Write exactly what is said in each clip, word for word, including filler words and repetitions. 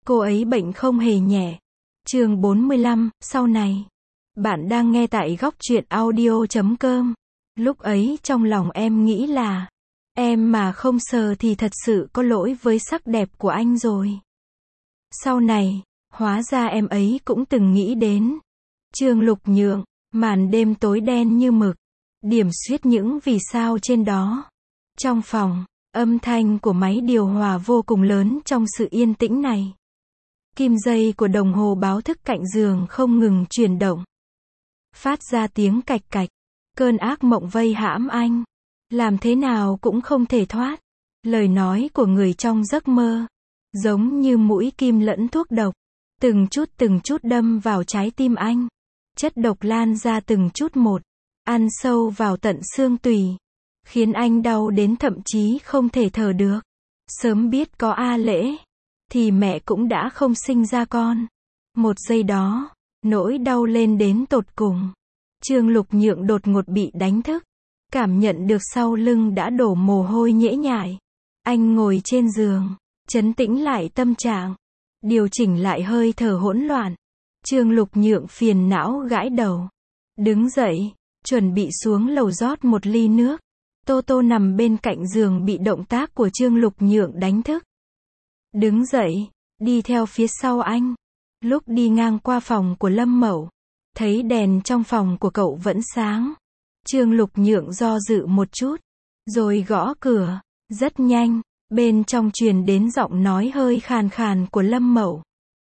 cô ấy bệnh không hề nhẹ. Chương bốn mươi lăm, sau này. Bạn đang nghe tại góc truyện audio chấm com. Lúc ấy trong lòng em nghĩ là, em mà không sờ thì thật sự có lỗi với sắc đẹp của anh rồi. Sau này, hóa ra em ấy cũng từng nghĩ đến. Trương Lục Nhượng, màn đêm tối đen như mực, điểm xuyết những vì sao trên đó. Trong phòng, âm thanh của máy điều hòa vô cùng lớn trong sự yên tĩnh này. Kim dây của đồng hồ báo thức cạnh giường không ngừng chuyển động, phát ra tiếng cạch cạch. Cơn ác mộng vây hãm anh, làm thế nào cũng không thể thoát. Lời nói của người trong giấc mơ, giống như mũi kim lẫn thuốc độc, từng chút từng chút đâm vào trái tim anh. Chất độc lan ra từng chút một, ăn sâu vào tận xương tủy, khiến anh đau đến thậm chí không thể thở được. Sớm biết có A Lễ, thì mẹ cũng đã không sinh ra con. Một giây đó, nỗi đau lên đến tột cùng. Trương Lục Nhượng đột ngột bị đánh thức, cảm nhận được sau lưng đã đổ mồ hôi nhễ nhại. Anh ngồi trên giường, trấn tĩnh lại tâm trạng, điều chỉnh lại hơi thở hỗn loạn. Trương Lục Nhượng phiền não gãi đầu, đứng dậy, chuẩn bị xuống lầu rót một ly nước. Tô Tô nằm bên cạnh giường bị động tác của Trương Lục Nhượng đánh thức. Đứng dậy, đi theo phía sau anh. Lúc đi ngang qua phòng của Lâm Mậu, thấy đèn trong phòng của cậu vẫn sáng. Trương Lục Nhượng do dự một chút, rồi gõ cửa. Rất nhanh, bên trong truyền đến giọng nói hơi khàn khàn của Lâm Mậu.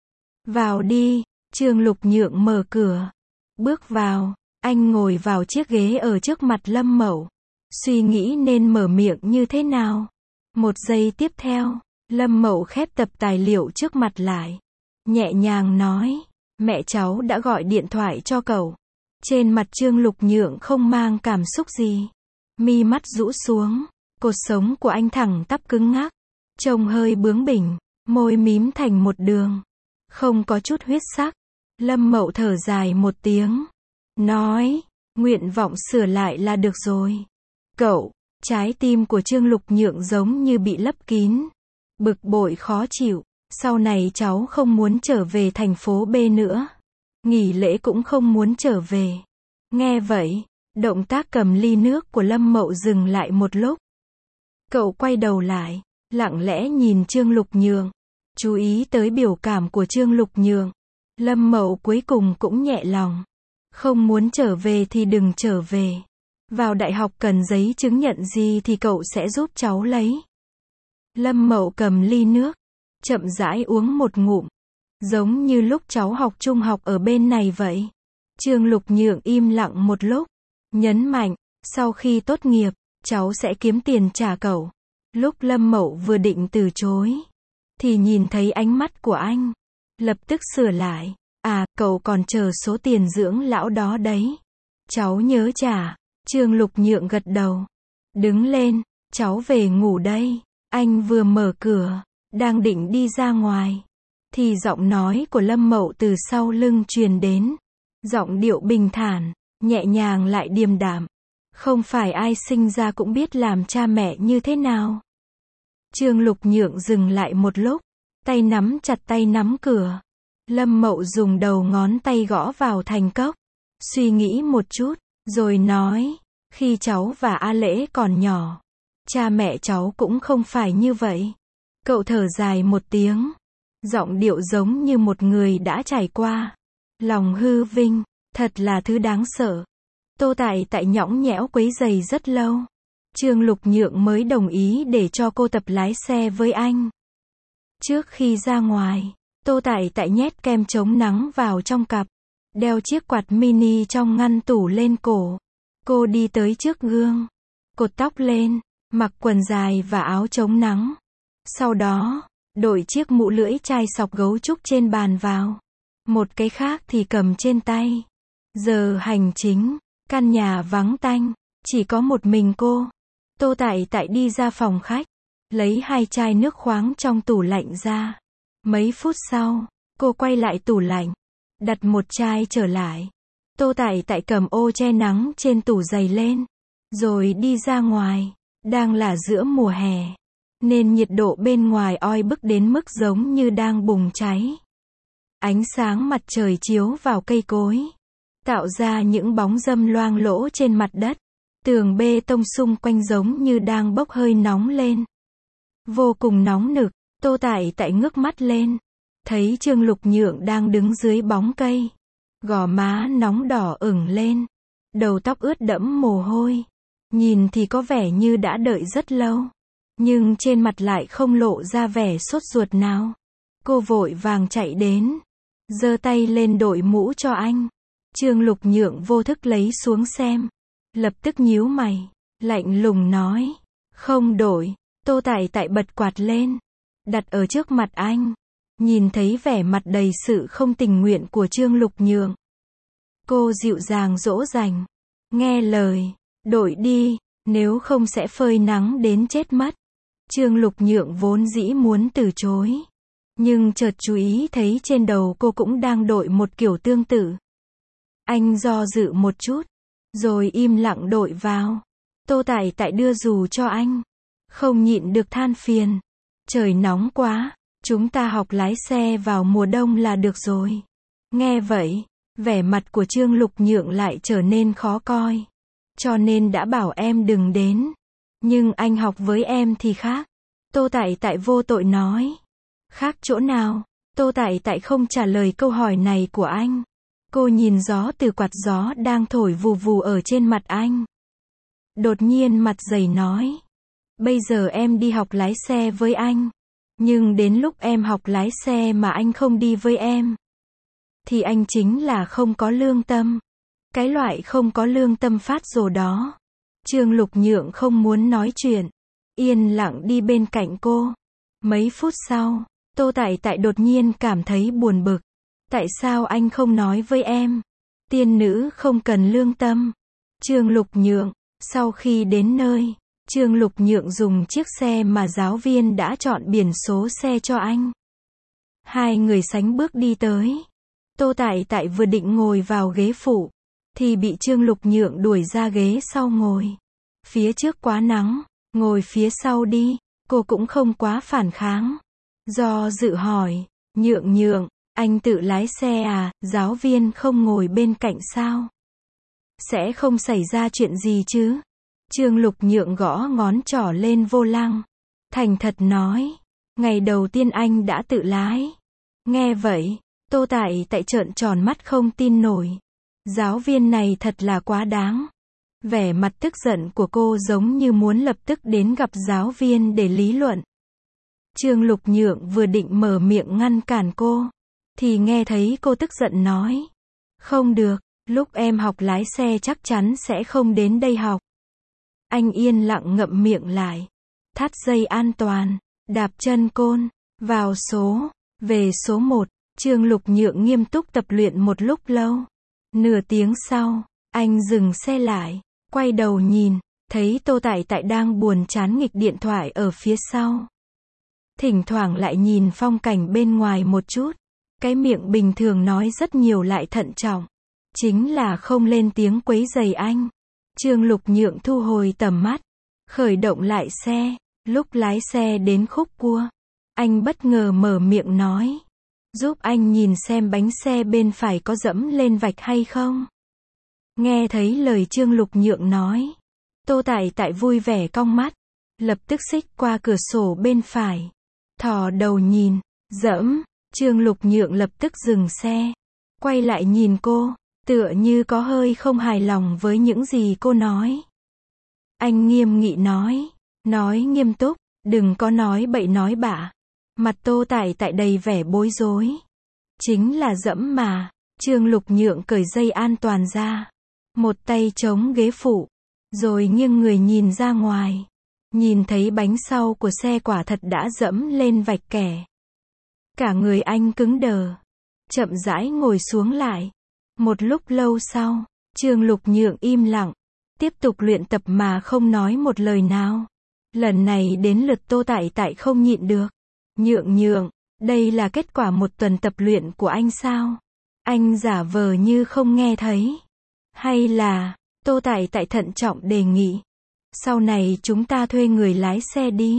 Vào đi. Trương Lục Nhượng mở cửa, bước vào. Anh ngồi vào chiếc ghế ở trước mặt Lâm Mậu, suy nghĩ nên mở miệng như thế nào. Một giây tiếp theo, Lâm Mậu khép tập tài liệu trước mặt lại, nhẹ nhàng nói, mẹ cháu đã gọi điện thoại cho cậu. Trên mặt Trương Lục Nhượng không mang cảm xúc gì, mi mắt rũ xuống, cột sống của anh thẳng tắp cứng ngắc, trông hơi bướng bỉnh, môi mím thành một đường, không có chút huyết sắc. Lâm Mậu thở dài một tiếng, nói, nguyện vọng sửa lại là được rồi. Cậu, trái tim của Trương Lục Nhượng giống như bị lấp kín, bực bội khó chịu. Sau này cháu không muốn trở về thành phố B nữa, nghỉ lễ cũng không muốn trở về. Nghe vậy, động tác cầm ly nước của Lâm Mậu dừng lại một lúc. Cậu quay đầu lại, lặng lẽ nhìn Trương Lục Nhượng, chú ý tới biểu cảm của Trương Lục Nhượng. Lâm Mậu cuối cùng cũng nhẹ lòng. Không muốn trở về thì đừng trở về. Vào đại học cần giấy chứng nhận gì thì cậu sẽ giúp cháu lấy. Lâm Mậu cầm ly nước, chậm rãi uống một ngụm, giống như lúc cháu học trung học ở bên này vậy. Trương Lục Nhượng im lặng một lúc, nhấn mạnh, sau khi tốt nghiệp, cháu sẽ kiếm tiền trả cậu. Lúc Lâm Mậu vừa định từ chối, thì nhìn thấy ánh mắt của anh, lập tức sửa lại, à, cậu còn chờ số tiền dưỡng lão đó đấy. Cháu nhớ trả. Trương Lục Nhượng gật đầu, đứng lên, cháu về ngủ đây. Anh vừa mở cửa, đang định đi ra ngoài, thì giọng nói của Lâm Mậu từ sau lưng truyền đến. Giọng điệu bình thản, nhẹ nhàng lại điềm đạm. Không phải ai sinh ra cũng biết làm cha mẹ như thế nào. Trương Lục Nhượng dừng lại một lúc, tay nắm chặt tay nắm cửa. Lâm Mậu dùng đầu ngón tay gõ vào thành cốc, suy nghĩ một chút, rồi nói, khi cháu và A Lễ còn nhỏ, cha mẹ cháu cũng không phải như vậy. Cậu thở dài một tiếng, giọng điệu giống như một người đã trải qua. Lòng hư vinh, thật là thứ đáng sợ. Tô Tại Tại nhõng nhẽo quấy giày rất lâu. Trương Lục Nhượng mới đồng ý để cho cô tập lái xe với anh. Trước khi ra ngoài, Tô Tại Tại nhét kem chống nắng vào trong cặp, đeo chiếc quạt mini trong ngăn tủ lên cổ. Cô đi tới trước gương, cột tóc lên, mặc quần dài và áo chống nắng. Sau đó, đội chiếc mũ lưỡi chai sọc gấu trúc trên bàn vào. Một cái khác thì cầm trên tay. Giờ hành chính, căn nhà vắng tanh, chỉ có một mình cô. Tô Tại Tại đi ra phòng khách, lấy hai chai nước khoáng trong tủ lạnh ra. Mấy phút sau, cô quay lại tủ lạnh, đặt một chai trở lại. Tô Tại Tại cầm ô che nắng trên tủ giày lên, rồi đi ra ngoài. Đang là giữa mùa hè, nên nhiệt độ bên ngoài oi bức đến mức giống như đang bùng cháy. Ánh sáng mặt trời chiếu vào cây cối, tạo ra những bóng râm loang lỗ trên mặt đất. Tường bê tông xung quanh giống như đang bốc hơi nóng lên. Vô cùng nóng nực, Tô Tại Tại ngước mắt lên, thấy Trương Lục Nhượng đang đứng dưới bóng cây. Gò má nóng đỏ ửng lên, đầu tóc ướt đẫm mồ hôi. Nhìn thì có vẻ như đã đợi rất lâu, nhưng trên mặt lại không lộ ra vẻ sốt ruột nào. Cô vội vàng chạy đến, giơ tay lên đội mũ cho anh. Trương Lục Nhượng vô thức lấy xuống xem, lập tức nhíu mày, lạnh lùng nói, không đổi. Tô Tại Tại bật quạt lên, đặt ở trước mặt anh. Nhìn thấy vẻ mặt đầy sự không tình nguyện của Trương Lục Nhượng, cô dịu dàng dỗ dành, nghe lời, đổi đi, nếu không sẽ phơi nắng đến chết mất. Trương Lục Nhượng vốn dĩ muốn từ chối, nhưng chợt chú ý thấy trên đầu cô cũng đang đội một kiểu tương tự. Anh do dự một chút, rồi im lặng đội vào. Tô Tại Tại đưa dù cho anh, không nhịn được than phiền, trời nóng quá, chúng ta học lái xe vào mùa đông là được rồi. Nghe vậy, vẻ mặt của Trương Lục Nhượng lại trở nên khó coi. Cho nên đã bảo em đừng đến. Nhưng anh học với em thì khác. Tô Tại Tại vô tội nói. Khác chỗ nào? Tô Tại Tại không trả lời câu hỏi này của anh. Cô nhìn gió từ quạt gió đang thổi vù vù ở trên mặt anh. Đột nhiên mặt dày nói. Bây giờ em đi học lái xe với anh. Nhưng đến lúc em học lái xe mà anh không đi với em, thì anh chính là không có lương tâm. Cái loại không có lương tâm phát rồ đó. Trương Lục Nhượng không muốn nói chuyện, yên lặng đi bên cạnh cô. Mấy phút sau, Tô Tại Tại đột nhiên cảm thấy buồn bực. Tại sao anh không nói với em? Tiên nữ không cần lương tâm. Trương Lục Nhượng, sau khi đến nơi, Trương Lục Nhượng dùng chiếc xe mà giáo viên đã chọn biển số xe cho anh. Hai người sánh bước đi tới. Tô Tại Tại vừa định ngồi vào ghế phụ, thì bị Trương Lục Nhượng đuổi ra ghế sau ngồi. Phía trước quá nắng, ngồi phía sau đi. Cô cũng không quá phản kháng. Do dự hỏi, Nhượng Nhượng, anh tự lái xe à, giáo viên không ngồi bên cạnh sao? Sẽ không xảy ra chuyện gì chứ? Trương Lục Nhượng gõ ngón trỏ lên vô lăng, thành thật nói, ngày đầu tiên anh đã tự lái. Nghe vậy, Tô Tại Tại trợn tròn mắt không tin nổi. Giáo viên này thật là quá đáng. Vẻ mặt tức giận của cô giống như muốn lập tức đến gặp giáo viên để lý luận. Trương Lục Nhượng vừa định mở miệng ngăn cản cô, thì nghe thấy cô tức giận nói. Không được, lúc em học lái xe chắc chắn sẽ không đến đây học. Anh yên lặng ngậm miệng lại. Thắt dây an toàn, đạp chân côn, vào số, về số một. Trương Lục Nhượng nghiêm túc tập luyện một lúc lâu. Nửa tiếng sau, anh dừng xe lại, quay đầu nhìn, thấy Tô Tại Tại đang buồn chán nghịch điện thoại ở phía sau. Thỉnh thoảng lại nhìn phong cảnh bên ngoài một chút. Cái miệng bình thường nói rất nhiều lại thận trọng. Chính là không lên tiếng quấy rầy anh. Trương Lục Nhượng thu hồi tầm mắt, khởi động lại xe. Lúc lái xe đến khúc cua, anh bất ngờ mở miệng nói. Giúp anh nhìn xem bánh xe bên phải có dẫm lên vạch hay không? Nghe thấy lời Trương Lục Nhượng nói, Tô Tại Tại vui vẻ cong mắt, lập tức xích qua cửa sổ bên phải, thò đầu nhìn, dẫm. Trương Lục Nhượng lập tức dừng xe, quay lại nhìn cô, tựa như có hơi không hài lòng với những gì cô nói. Anh nghiêm nghị nói, nói nghiêm túc, đừng có nói bậy nói bạ. Mặt Tô Tại Tại đầy vẻ bối rối. Chính là dẫm mà. Trương Lục Nhượng cởi dây an toàn ra, một tay chống ghế phụ, rồi nghiêng người nhìn ra ngoài. Nhìn thấy bánh sau của xe quả thật đã dẫm lên vạch kẻ. Cả người anh cứng đờ, chậm rãi ngồi xuống lại. Một lúc lâu sau, Trương Lục Nhượng im lặng, tiếp tục luyện tập mà không nói một lời nào. Lần này đến lượt Tô Tại Tại không nhịn được. Nhượng Nhượng, đây là kết quả một tuần tập luyện của anh sao? Anh giả vờ như không nghe thấy. Hay là, Tô Tại Tại thận trọng đề nghị. Sau này chúng ta thuê người lái xe đi.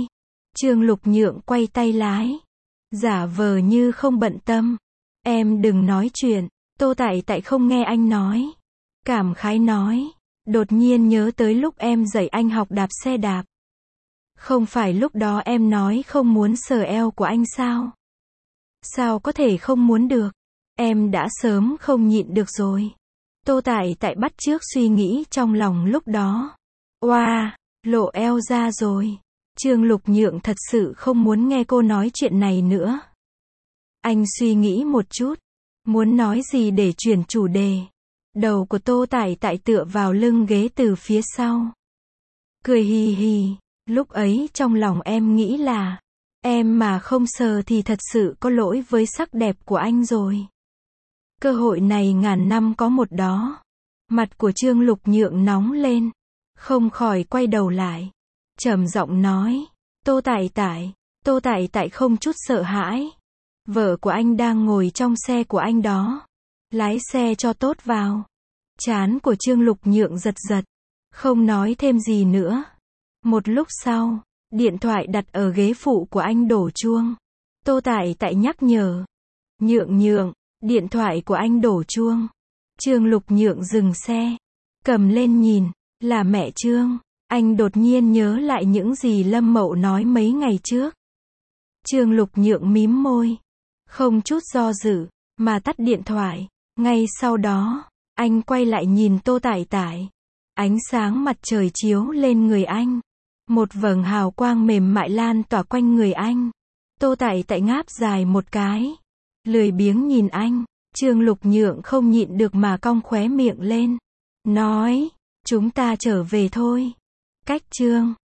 Trương Lục Nhượng quay tay lái. Giả vờ như không bận tâm. Em đừng nói chuyện. Tô Tại Tại không nghe anh nói. Cảm khái nói. Đột nhiên nhớ tới lúc em dạy anh học đạp xe đạp. Không phải lúc đó em nói không muốn sờ eo của anh sao? Sao có thể không muốn được? Em đã sớm không nhịn được rồi. Tô Tại Tại bắt chước suy nghĩ trong lòng lúc đó. Oa, lộ eo ra rồi. Trương Lục Nhượng thật sự không muốn nghe cô nói chuyện này nữa. Anh suy nghĩ một chút. Muốn nói gì để chuyển chủ đề. Đầu của Tô Tại Tại tựa vào lưng ghế từ phía sau. Cười hì hì. Lúc ấy trong lòng em nghĩ là, em mà không sờ thì thật sự có lỗi với sắc đẹp của anh rồi. Cơ hội này ngàn năm có một đó. Mặt của Trương Lục Nhượng nóng lên. Không khỏi quay đầu lại. Trầm giọng nói. Tô Tại Tại. Tô Tại Tại không chút sợ hãi. Vợ của anh đang ngồi trong xe của anh đó. Lái xe cho tốt vào. Trán của Trương Lục Nhượng giật giật. Không nói thêm gì nữa. Một lúc sau, điện thoại đặt ở ghế phụ của anh đổ chuông. Tô Tại Tại nhắc nhở. Nhượng Nhượng, điện thoại của anh đổ chuông. Trương Lục Nhượng dừng xe. Cầm lên nhìn, là mẹ Trương. Anh đột nhiên nhớ lại những gì Lâm Mậu nói mấy ngày trước. Trương Lục Nhượng mím môi. Không chút do dự, mà tắt điện thoại. Ngay sau đó, anh quay lại nhìn Tô Tại Tại. Ánh sáng mặt trời chiếu lên người anh. Một vầng hào quang mềm mại lan tỏa quanh người anh. Tô Tại Tại ngáp dài một cái. Lười biếng nhìn anh. Trương Lục Nhượng không nhịn được mà cong khóe miệng lên. Nói, chúng ta trở về thôi. Cách Trương